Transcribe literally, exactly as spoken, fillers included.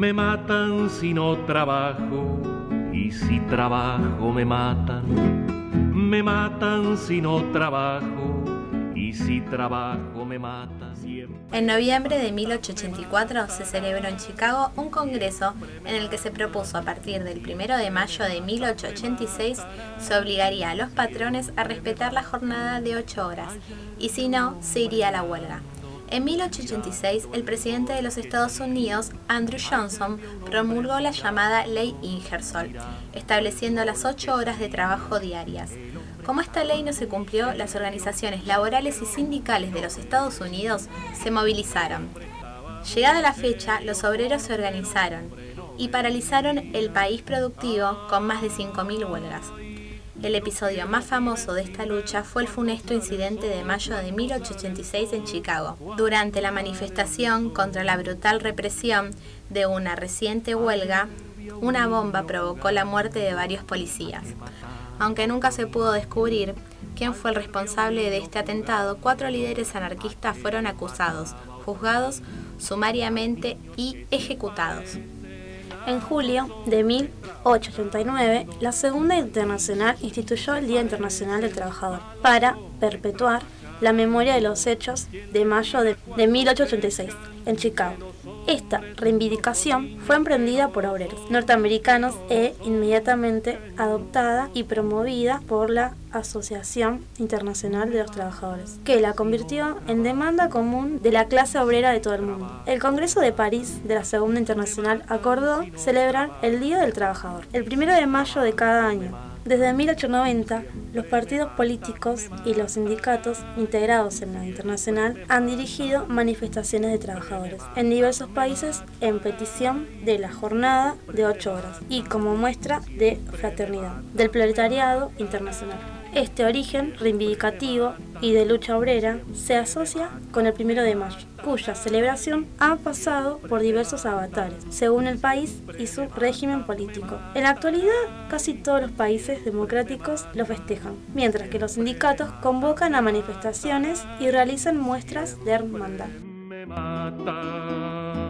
Me matan si no trabajo, y si trabajo me matan. Me matan si no trabajo, y si trabajo me matan siempre. En noviembre de mil ochocientos ochenta y cuatro se celebró en Chicago un congreso en el que se propuso a partir del primero de mayo de mil ochocientos ochenta y seis se obligaría a los patrones a respetar la jornada de ocho horas y si no, se iría a la huelga. En mil ochocientos ochenta y seis, el presidente de los Estados Unidos, Andrew Johnson, promulgó la llamada Ley Ingersoll, estableciendo las ocho horas de trabajo diarias. Como esta ley no se cumplió, las organizaciones laborales y sindicales de los Estados Unidos se movilizaron. Llegada la fecha, los obreros se organizaron y paralizaron el país productivo con más de cinco mil huelgas. El episodio más famoso de esta lucha fue el funesto incidente de mayo de mil ochocientos ochenta y seis en Chicago, durante la manifestación contra la brutal represión de una reciente huelga. Una bomba provocó la muerte de varios policías. Aunque nunca se pudo descubrir quién fue el responsable de este atentado, cuatro líderes anarquistas fueron acusados, juzgados sumariamente y ejecutados. En julio de mil ochocientos ochenta y nueve, la Segunda Internacional instituyó el Día Internacional del Trabajador para perpetuar la memoria de los hechos de mayo de, de mil ochocientos ochenta y seis en Chicago. Esta reivindicación fue emprendida por obreros norteamericanos e inmediatamente adoptada y promovida por la Asociación Internacional de los Trabajadores, que la convirtió en demanda común de la clase obrera de todo el mundo. El Congreso de París de la Segunda Internacional acordó celebrar el Día del Trabajador, el primero de mayo de cada año. Desde mil ochocientos noventa, los partidos políticos y los sindicatos integrados en la Internacional han dirigido manifestaciones de trabajadores en diversos países en petición de la jornada de ocho horas y como muestra de fraternidad del proletariado internacional. Este origen reivindicativo y de lucha obrera se asocia con el primero de mayo, cuya celebración ha pasado por diversos avatares, según el país y su régimen político. En la actualidad, casi todos los países democráticos lo festejan, mientras que los sindicatos convocan a manifestaciones y realizan muestras de hermandad. Me matan.